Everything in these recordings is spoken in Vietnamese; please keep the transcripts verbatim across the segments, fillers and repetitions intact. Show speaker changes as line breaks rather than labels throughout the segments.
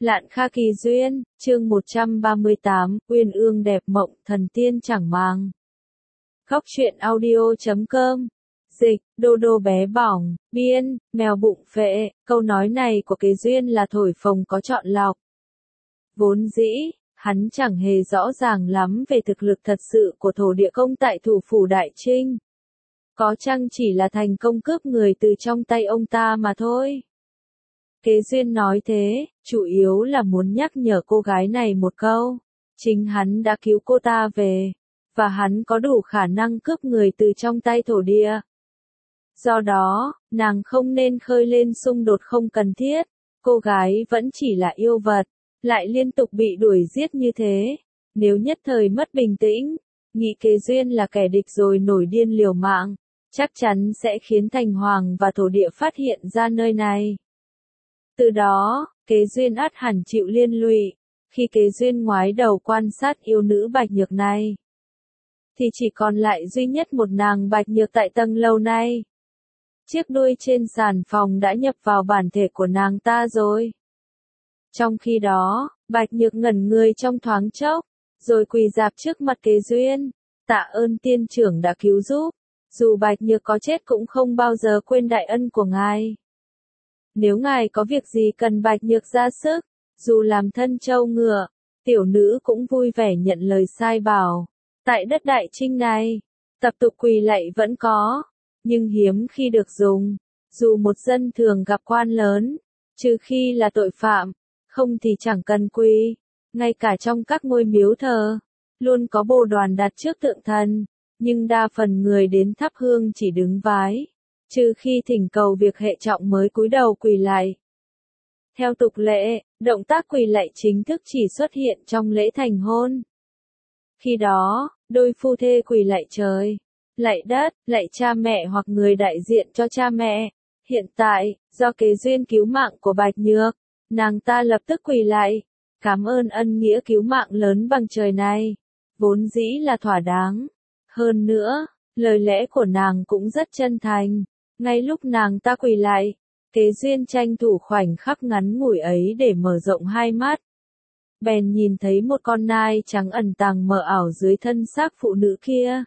Lạn Kha Kỳ Duyên, chương một trăm ba mươi tám, Uyên ương đẹp mộng, thần tiên chẳng màng. Góc truyện audio chấm com. Dịch, đô đô bé bỏng, biên, mèo bụng phệ, câu nói này của Kế Duyên là thổi phồng có chọn lọc. Vốn dĩ, hắn chẳng hề rõ ràng lắm về thực lực thật sự của thổ địa công tại thủ phủ Đại Trinh. Có chăng chỉ là thành công cướp người từ trong tay ông ta mà thôi. Kế Duyên nói thế, chủ yếu là muốn nhắc nhở cô gái này một câu. Chính hắn đã cứu cô ta về, và hắn có đủ khả năng cướp người từ trong tay thổ địa. Do đó, nàng không nên khơi lên xung đột không cần thiết. Cô gái vẫn chỉ là yêu vật, lại liên tục bị đuổi giết như thế. Nếu nhất thời mất bình tĩnh, nghĩ Kế Duyên là kẻ địch rồi nổi điên liều mạng, chắc chắn sẽ khiến thành hoàng và thổ địa phát hiện ra nơi này. Từ đó, Kế Duyên ắt hẳn chịu liên lụy. Khi Kế Duyên ngoái đầu quan sát yêu nữ Bạch Nhược này, thì chỉ còn lại duy nhất một nàng Bạch Nhược tại tầng lầu này. Chiếc đuôi trên sàn phòng đã nhập vào bản thể của nàng ta rồi. Trong khi đó, Bạch Nhược ngẩn người trong thoáng chốc, rồi quỳ rạp trước mặt Kế Duyên, tạ ơn tiên trưởng đã cứu giúp. Dù Bạch Nhược có chết cũng không bao giờ quên đại ân của ngài. Nếu ngài có việc gì cần Bạch Nhược ra sức, dù làm thân trâu ngựa, tiểu nữ cũng vui vẻ nhận lời sai bảo. Tại đất Đại Trinh này, tập tục quỳ lạy vẫn có, nhưng hiếm khi được dùng. Dù một dân thường gặp quan lớn, trừ khi là tội phạm, không thì chẳng cần quỳ. Ngay cả trong các ngôi miếu thờ, luôn có bồ đoàn đặt trước tượng thần, nhưng đa phần người đến thắp hương chỉ đứng vái. Trừ khi thỉnh cầu việc hệ trọng mới cúi đầu quỳ lạy. Theo tục lệ, động tác quỳ lạy chính thức chỉ xuất hiện trong lễ thành hôn. Khi đó, đôi phu thê quỳ lạy trời, lạy đất, lạy cha mẹ hoặc người đại diện cho cha mẹ. Hiện tại, do Kế Duyên cứu mạng của Bạch Nhược, nàng ta lập tức quỳ lạy, cảm ơn ân nghĩa cứu mạng lớn bằng trời này, vốn dĩ là thỏa đáng. Hơn nữa, lời lẽ của nàng cũng rất chân thành. Ngay lúc nàng ta quỳ lại, Kế Duyên tranh thủ khoảnh khắc ngắn ngủi ấy để mở rộng hai mắt. Bèn nhìn thấy một con nai trắng ẩn tàng mờ ảo dưới thân xác phụ nữ kia.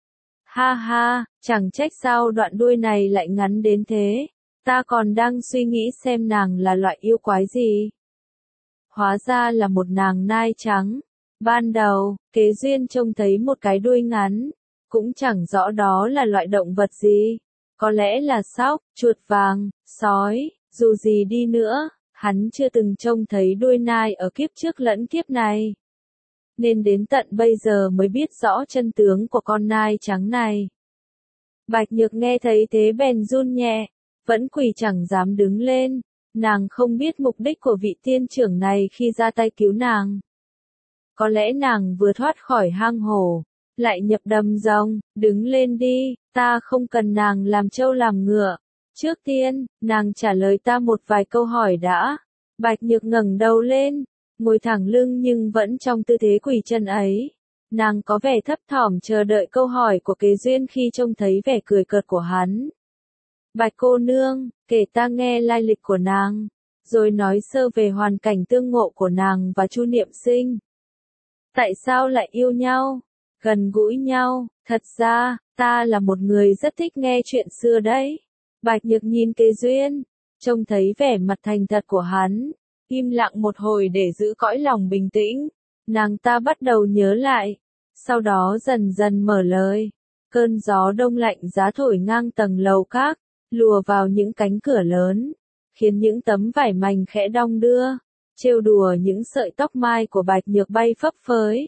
Ha ha, chẳng trách sao đoạn đuôi này lại ngắn đến thế, ta còn đang suy nghĩ xem nàng là loại yêu quái gì. Hóa ra là một nàng nai trắng. Ban đầu, Kế Duyên trông thấy một cái đuôi ngắn, cũng chẳng rõ đó là loại động vật gì. Có lẽ là sóc, chuột vàng, sói, dù gì đi nữa, hắn chưa từng trông thấy đuôi nai ở kiếp trước lẫn kiếp này. Nên đến tận bây giờ mới biết rõ chân tướng của con nai trắng này. Bạch Nhược nghe thấy thế bèn run nhẹ, vẫn quỳ chẳng dám đứng lên. Nàng không biết mục đích của vị tiên trưởng này khi ra tay cứu nàng. Có lẽ nàng vừa thoát khỏi hang hổ, lại nhập đầm rồng, đứng lên đi, ta không cần nàng làm trâu làm ngựa. Trước tiên, nàng trả lời ta một vài câu hỏi đã. Bạch Nhược ngẩng đầu lên, ngồi thẳng lưng nhưng vẫn trong tư thế quỳ chân ấy. Nàng có vẻ thấp thỏm chờ đợi câu hỏi của Kế Duyên khi trông thấy vẻ cười cợt của hắn. Bạch cô nương, kể ta nghe lai lịch của nàng, rồi nói sơ về hoàn cảnh tương ngộ của nàng và Chu Niệm Sinh. Tại sao lại yêu nhau? Gần gũi nhau, thật ra, ta là một người rất thích nghe chuyện xưa đấy. Bạch Nhược nhìn Kế Duyên, trông thấy vẻ mặt thành thật của hắn, im lặng một hồi để giữ cõi lòng bình tĩnh. Nàng ta bắt đầu nhớ lại, sau đó dần dần mở lời. Cơn gió đông lạnh giá thổi ngang tầng lầu các, lùa vào những cánh cửa lớn, khiến những tấm vải mành khẽ đong đưa, trêu đùa những sợi tóc mai của Bạch Nhược bay phấp phới.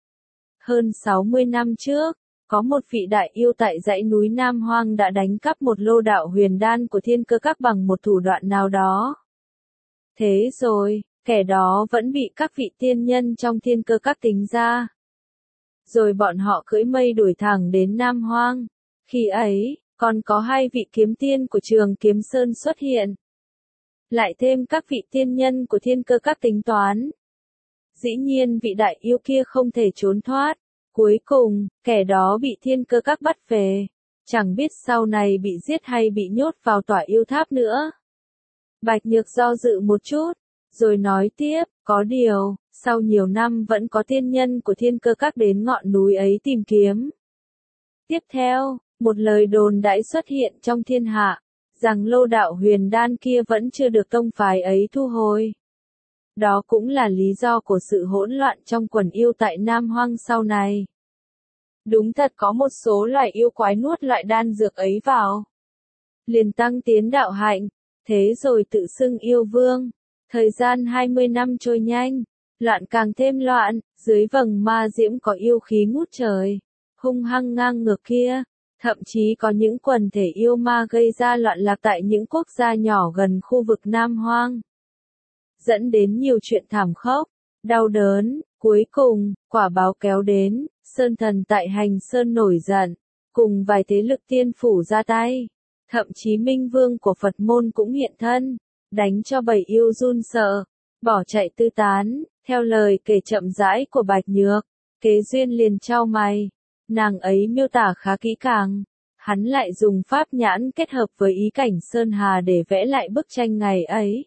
Hơn sáu mươi năm trước, có một vị đại yêu tại dãy núi Nam Hoang đã đánh cắp một lô đạo huyền đan của Thiên Cơ Các bằng một thủ đoạn nào đó. Thế rồi, kẻ đó vẫn bị các vị tiên nhân trong Thiên Cơ Các tính ra. Rồi bọn họ cưỡi mây đuổi thẳng đến Nam Hoang. Khi ấy, còn có hai vị kiếm tiên của Trường Kiếm Sơn xuất hiện. Lại thêm các vị tiên nhân của Thiên Cơ Các tính toán. Dĩ nhiên vị đại yêu kia không thể trốn thoát. Cuối cùng, kẻ đó bị Thiên Cơ Các bắt về. Chẳng biết sau này bị giết hay bị nhốt vào tỏa yêu tháp nữa. Bạch Nhược do dự một chút, Rồi nói tiếp, có điều, sau nhiều năm vẫn có tiên nhân của thiên cơ các đến ngọn núi ấy tìm kiếm. Tiếp theo, một lời đồn đãi xuất hiện trong thiên hạ, rằng lô đạo huyền đan kia vẫn chưa được tông phái ấy thu hồi. Đó cũng là lý do của sự hỗn loạn trong quần yêu tại Nam Hoang sau này. Đúng thật có một số loài yêu quái nuốt loại đan dược ấy vào, liền tăng tiến đạo hạnh, thế rồi tự xưng yêu vương. Thời gian hai mươi năm trôi nhanh, loạn càng thêm loạn, dưới vầng ma diễm có yêu khí ngút trời, hung hăng ngang ngược kia, thậm chí có những quần thể yêu ma gây ra loạn lạc tại những quốc gia nhỏ gần khu vực Nam Hoang, dẫn đến nhiều chuyện thảm khốc, đau đớn. Cuối cùng, quả báo kéo đến, Sơn Thần tại Hành Sơn nổi giận, cùng vài thế lực tiên phủ ra tay, thậm chí Minh Vương của Phật môn cũng hiện thân, đánh cho bầy yêu run sợ, bỏ chạy tứ tán. Theo lời kể chậm rãi của Bạch Nhược, Kế Duyên liền chau mày, nàng ấy miêu tả khá kỹ càng, hắn lại dùng pháp nhãn kết hợp với ý cảnh Sơn Hà để vẽ lại bức tranh ngày ấy.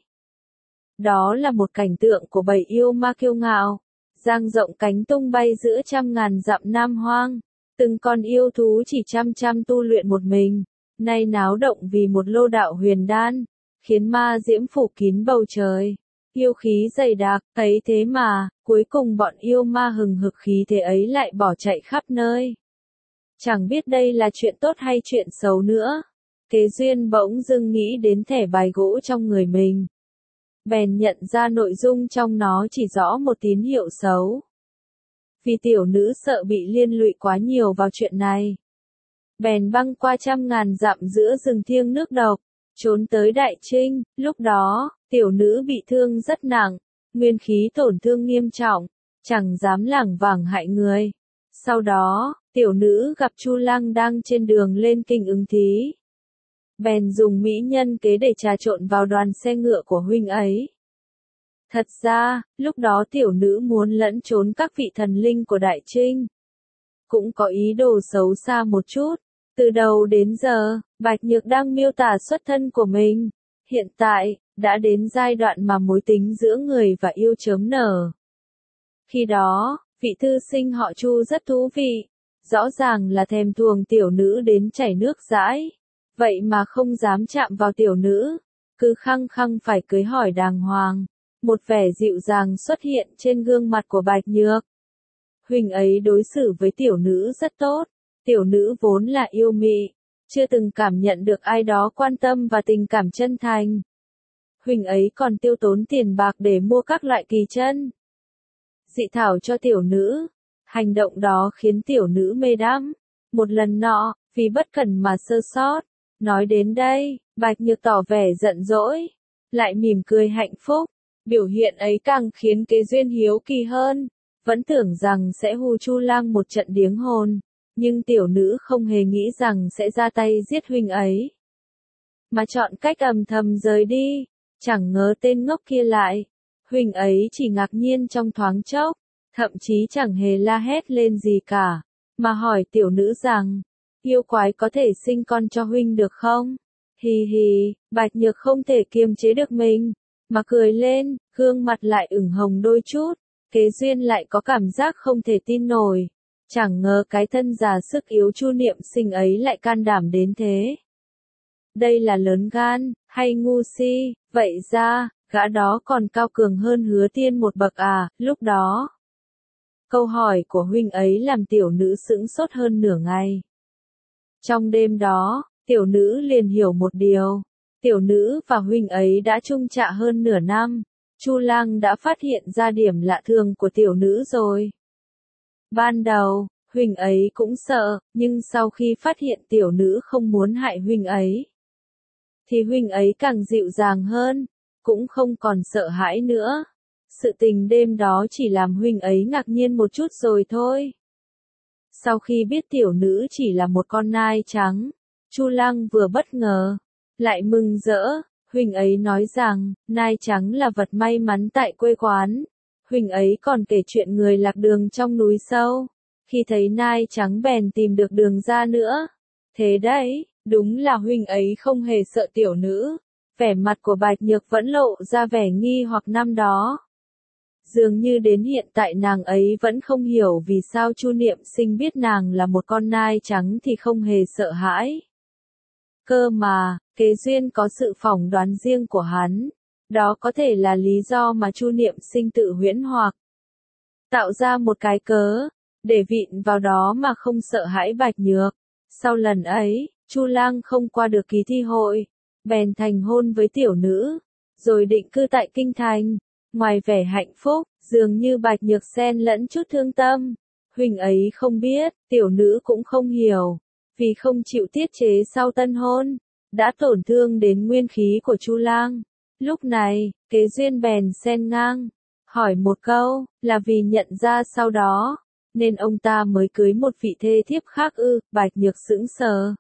Đó là một cảnh tượng của bầy yêu ma kiêu ngạo, dang rộng cánh tung bay giữa trăm ngàn dặm Nam Hoang, từng con yêu thú chỉ chăm chăm tu luyện một mình, nay náo động vì một lô đạo huyền đan, khiến ma diễm phủ kín bầu trời, yêu khí dày đặc. Ấy thế mà, cuối cùng bọn yêu ma hừng hực khí thế ấy lại bỏ chạy khắp nơi. Chẳng biết đây là chuyện tốt hay chuyện xấu nữa. Kế Duyên bỗng dưng nghĩ đến thẻ bài gỗ trong người mình, bèn nhận ra nội dung trong nó chỉ rõ một tín hiệu xấu. Vì tiểu nữ sợ bị liên lụy quá nhiều vào chuyện này, bèn băng qua trăm ngàn dặm giữa rừng thiêng nước độc, trốn tới Đại Trinh. Lúc đó, tiểu nữ bị thương rất nặng, nguyên khí tổn thương nghiêm trọng, chẳng dám lảng vảng hại người. Sau đó, tiểu nữ gặp Chu Lăng đang trên đường lên kinh ứng thí, bèn dùng mỹ nhân kế để trà trộn vào đoàn xe ngựa của huynh ấy. Thật ra, lúc đó tiểu nữ muốn lẫn trốn các vị thần linh của Đại Trinh, cũng có ý đồ xấu xa một chút. Từ đầu đến giờ, Bạch Nhược đang miêu tả xuất thân của mình. Hiện tại, đã đến giai đoạn mà mối tính giữa người và yêu chớm nở. Khi đó, vị thư sinh họ Chu rất thú vị, rõ ràng là thèm thuồng tiểu nữ đến chảy nước dãi. Vậy mà không dám chạm vào tiểu nữ, cứ khăng khăng phải cưới hỏi đàng hoàng. Một vẻ dịu dàng xuất hiện trên gương mặt của Bạch Nhược. Huynh ấy đối xử với tiểu nữ rất tốt, tiểu nữ vốn là yêu mị, chưa từng cảm nhận được ai đó quan tâm và tình cảm chân thành. Huynh ấy còn tiêu tốn tiền bạc để mua các loại kỳ chân dị thảo cho tiểu nữ. Hành động đó khiến tiểu nữ mê đắm. Một lần nọ, vì bất cẩn mà sơ sót. Nói đến đây, Bạch Nhược tỏ vẻ giận dỗi, lại mỉm cười hạnh phúc. Biểu hiện ấy càng khiến Kế Duyên hiếu kỳ hơn, vẫn tưởng rằng sẽ hù Chu Lang một trận điếng hồn, nhưng tiểu nữ không hề nghĩ rằng sẽ ra tay giết huynh ấy, mà chọn cách âm thầm rời đi. Chẳng ngờ tên ngốc kia lại, huynh ấy chỉ ngạc nhiên trong thoáng chốc, thậm chí chẳng hề la hét lên gì cả, mà hỏi tiểu nữ rằng, yêu quái có thể sinh con cho huynh được không? Hì hì, Bạch Nhược không thể kiềm chế được mình, mà cười lên, gương mặt lại ửng hồng đôi chút. Kế Duyên lại có cảm giác không thể tin nổi, chẳng ngờ cái thân già sức yếu Chu Niệm Sinh ấy lại can đảm đến thế. Đây là lớn gan, hay ngu si? Vậy ra, gã đó còn cao cường hơn Hứa Tiên một bậc à? Lúc đó, câu hỏi của huynh ấy làm tiểu nữ sững sốt hơn nửa ngày. Trong đêm đó, tiểu nữ liền hiểu một điều. Tiểu nữ và huynh ấy đã chung chạ hơn nửa năm. Chu Lang đã phát hiện ra điểm lạ thường của tiểu nữ rồi. Ban đầu, huynh ấy cũng sợ, nhưng sau khi phát hiện tiểu nữ không muốn hại huynh ấy, thì huynh ấy càng dịu dàng hơn, cũng không còn sợ hãi nữa. Sự tình đêm đó chỉ làm huynh ấy ngạc nhiên một chút rồi thôi. Sau khi biết tiểu nữ chỉ là một con nai trắng, Chu Lang vừa bất ngờ, lại mừng rỡ. Huynh ấy nói rằng, nai trắng là vật may mắn tại quê quán. Huynh ấy còn kể chuyện người lạc đường trong núi sâu. Khi thấy nai trắng bèn tìm được đường ra nữa. Thế đấy, đúng là huynh ấy không hề sợ tiểu nữ. Vẻ mặt của Bạch Nhược vẫn lộ ra vẻ nghi hoặc năm đó. Dường như đến hiện tại nàng ấy vẫn không hiểu vì sao Chu Niệm Sinh biết nàng là một con nai trắng thì không hề sợ hãi. Cơ mà, Kế Duyên có sự phỏng đoán riêng của hắn. Đó có thể là lý do mà Chu Niệm Sinh tự huyễn hoặc tạo ra một cái cớ, để vịn vào đó mà không sợ hãi Bạch Nhược. Sau lần ấy, Chu Lang không qua được kỳ thi hội, bèn thành hôn với tiểu nữ, rồi định cư tại kinh thành. Ngoài vẻ hạnh phúc, dường như Bạch Nhược xen lẫn chút thương tâm. Huynh ấy không biết, tiểu nữ cũng không hiểu, vì không chịu tiết chế sau tân hôn, đã tổn thương đến nguyên khí của Chu Lang. Lúc này, Kế Duyên bèn xen ngang, hỏi một câu, là vì nhận ra sau đó, nên ông ta mới cưới một vị thê thiếp khác ư? Bạch Nhược sững sờ.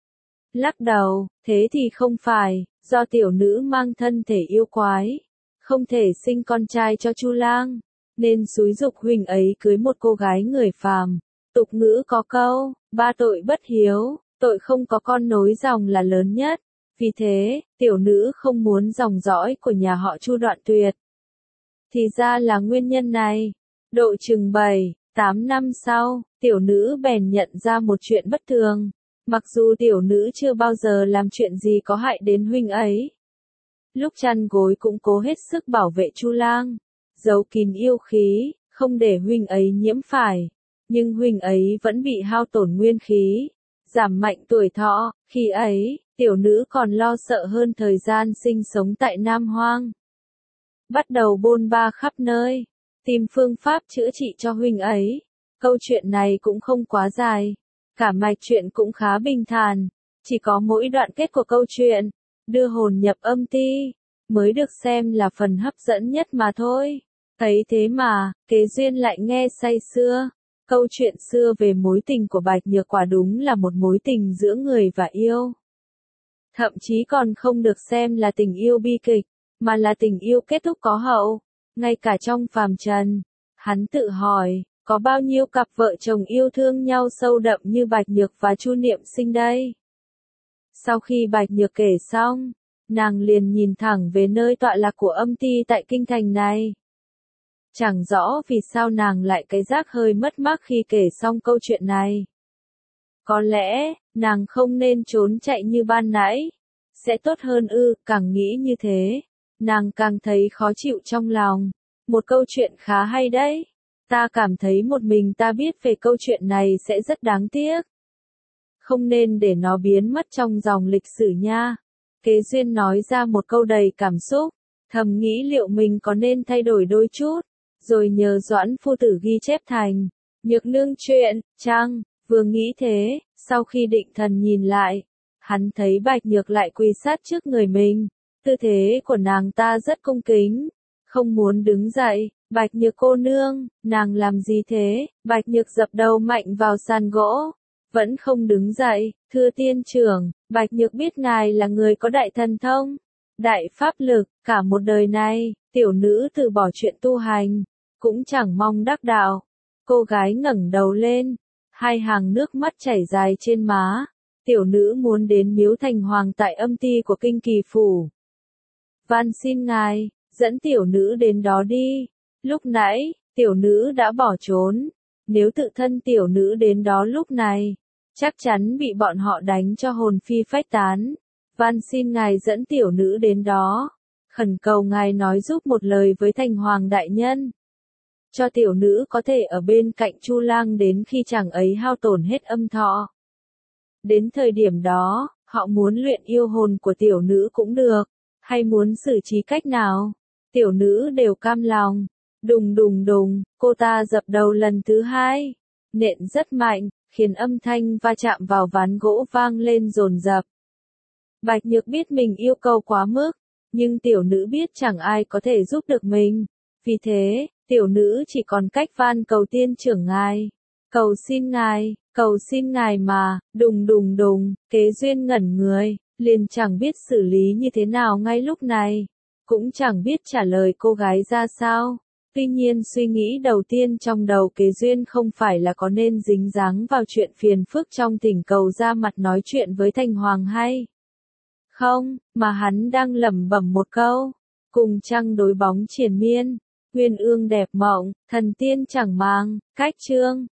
Lắc đầu, thế thì không phải, do tiểu nữ mang thân thể yêu quái, không thể sinh con trai cho Chu Lang, nên xúi giục huynh ấy cưới một cô gái người phàm. Tục ngữ có câu, ba tội bất hiếu, tội không có con nối dòng là lớn nhất. Vì thế, tiểu nữ không muốn dòng dõi của nhà họ Chu đoạn tuyệt. Thì ra là nguyên nhân này. Độ chừng bảy, tám năm sau, tiểu nữ bèn nhận ra một chuyện bất thường. Mặc dù tiểu nữ chưa bao giờ làm chuyện gì có hại đến huynh ấy. Lúc chăn gối cũng cố hết sức bảo vệ Chu Lang, giấu kín yêu khí, không để huynh ấy nhiễm phải. Nhưng huynh ấy vẫn bị hao tổn nguyên khí, giảm mạnh tuổi thọ. Khi ấy, tiểu nữ còn lo sợ hơn thời gian sinh sống tại Nam Hoang. Bắt đầu bôn ba khắp nơi, tìm phương pháp chữa trị cho huynh ấy. Câu chuyện này cũng không quá dài, cả mạch chuyện cũng khá bình thản, chỉ có mỗi đoạn kết của câu chuyện, đưa hồn nhập âm ti, mới được xem là phần hấp dẫn nhất mà thôi. Thấy thế mà, Kế Duyên lại nghe say sưa. Câu chuyện xưa về mối tình của Bạch Nhược quả đúng là một mối tình giữa người và yêu. Thậm chí còn không được xem là tình yêu bi kịch, mà là tình yêu kết thúc có hậu. Ngay cả trong phàm trần, hắn tự hỏi, có bao nhiêu cặp vợ chồng yêu thương nhau sâu đậm như Bạch Nhược và Chu Niệm Sinh đây? Sau khi Bạch Nhược kể xong, nàng liền nhìn thẳng về nơi tọa lạc của âm ti tại kinh thành này. Chẳng rõ vì sao nàng lại cái giác hơi mất mát khi kể xong câu chuyện này. Có lẽ, nàng không nên trốn chạy như ban nãy. Sẽ tốt hơn ư, càng nghĩ như thế, nàng càng thấy khó chịu trong lòng. Một câu chuyện khá hay đấy. Ta cảm thấy một mình ta biết về câu chuyện này sẽ rất đáng tiếc. Không nên để nó biến mất trong dòng lịch sử nha. Kế Duyên nói ra một câu đầy cảm xúc, thầm nghĩ liệu mình có nên thay đổi đôi chút, rồi nhờ Doãn phu tử ghi chép thành Nhược Nương truyện, chăng? Vừa nghĩ thế, sau khi định thần nhìn lại, hắn thấy Bạch Nhược lại quỳ sát trước người mình. Tư thế của nàng ta rất cung kính, không muốn đứng dậy. Bạch Nhược cô nương, nàng làm gì thế? Bạch Nhược dập đầu mạnh vào sàn gỗ, vẫn không đứng dậy. Thưa tiên trưởng, Bạch Nhược biết ngài là người có đại thần thông, đại pháp lực, cả một đời này, tiểu nữ từ bỏ chuyện tu hành, cũng chẳng mong đắc đạo. Cô gái ngẩng đầu lên, hai hàng nước mắt chảy dài trên má. Tiểu nữ muốn đến miếu thành hoàng tại âm ti của kinh kỳ phủ. Van xin ngài, dẫn tiểu nữ đến đó đi. Lúc nãy, tiểu nữ đã bỏ trốn. Nếu tự thân tiểu nữ đến đó lúc này, chắc chắn bị bọn họ đánh cho hồn phi phách tán. Van xin ngài dẫn tiểu nữ đến đó. Khẩn cầu ngài nói giúp một lời với thành hoàng đại nhân, cho tiểu nữ có thể ở bên cạnh Chu Lang đến khi chàng ấy hao tổn hết âm thọ. Đến thời điểm đó, họ muốn luyện yêu hồn của tiểu nữ cũng được, hay muốn xử trí cách nào, tiểu nữ đều cam lòng. Đùng đùng đùng, cô ta dập đầu lần thứ hai, nện rất mạnh, khiến âm thanh va chạm vào ván gỗ vang lên dồn dập. Bạch Nhược biết mình yêu cầu quá mức, nhưng tiểu nữ biết chẳng ai có thể giúp được mình. Vì thế, tiểu nữ chỉ còn cách van cầu tiên trưởng ngài. Cầu xin ngài, cầu xin ngài mà. Đùng đùng đùng, Kế Duyên ngẩn người, liền chẳng biết xử lý như thế nào ngay lúc này, cũng chẳng biết trả lời cô gái ra sao. Tuy nhiên suy nghĩ đầu tiên trong đầu Kế Duyên không phải là có nên dính dáng vào chuyện phiền phức trong thỉnh cầu ra mặt nói chuyện với thành hoàng hay không, mà hắn đang lẩm bẩm một câu. Cùng trăng đối bóng triền miên, uyên ương đẹp mộng, thần tiên chẳng màng, cách chương.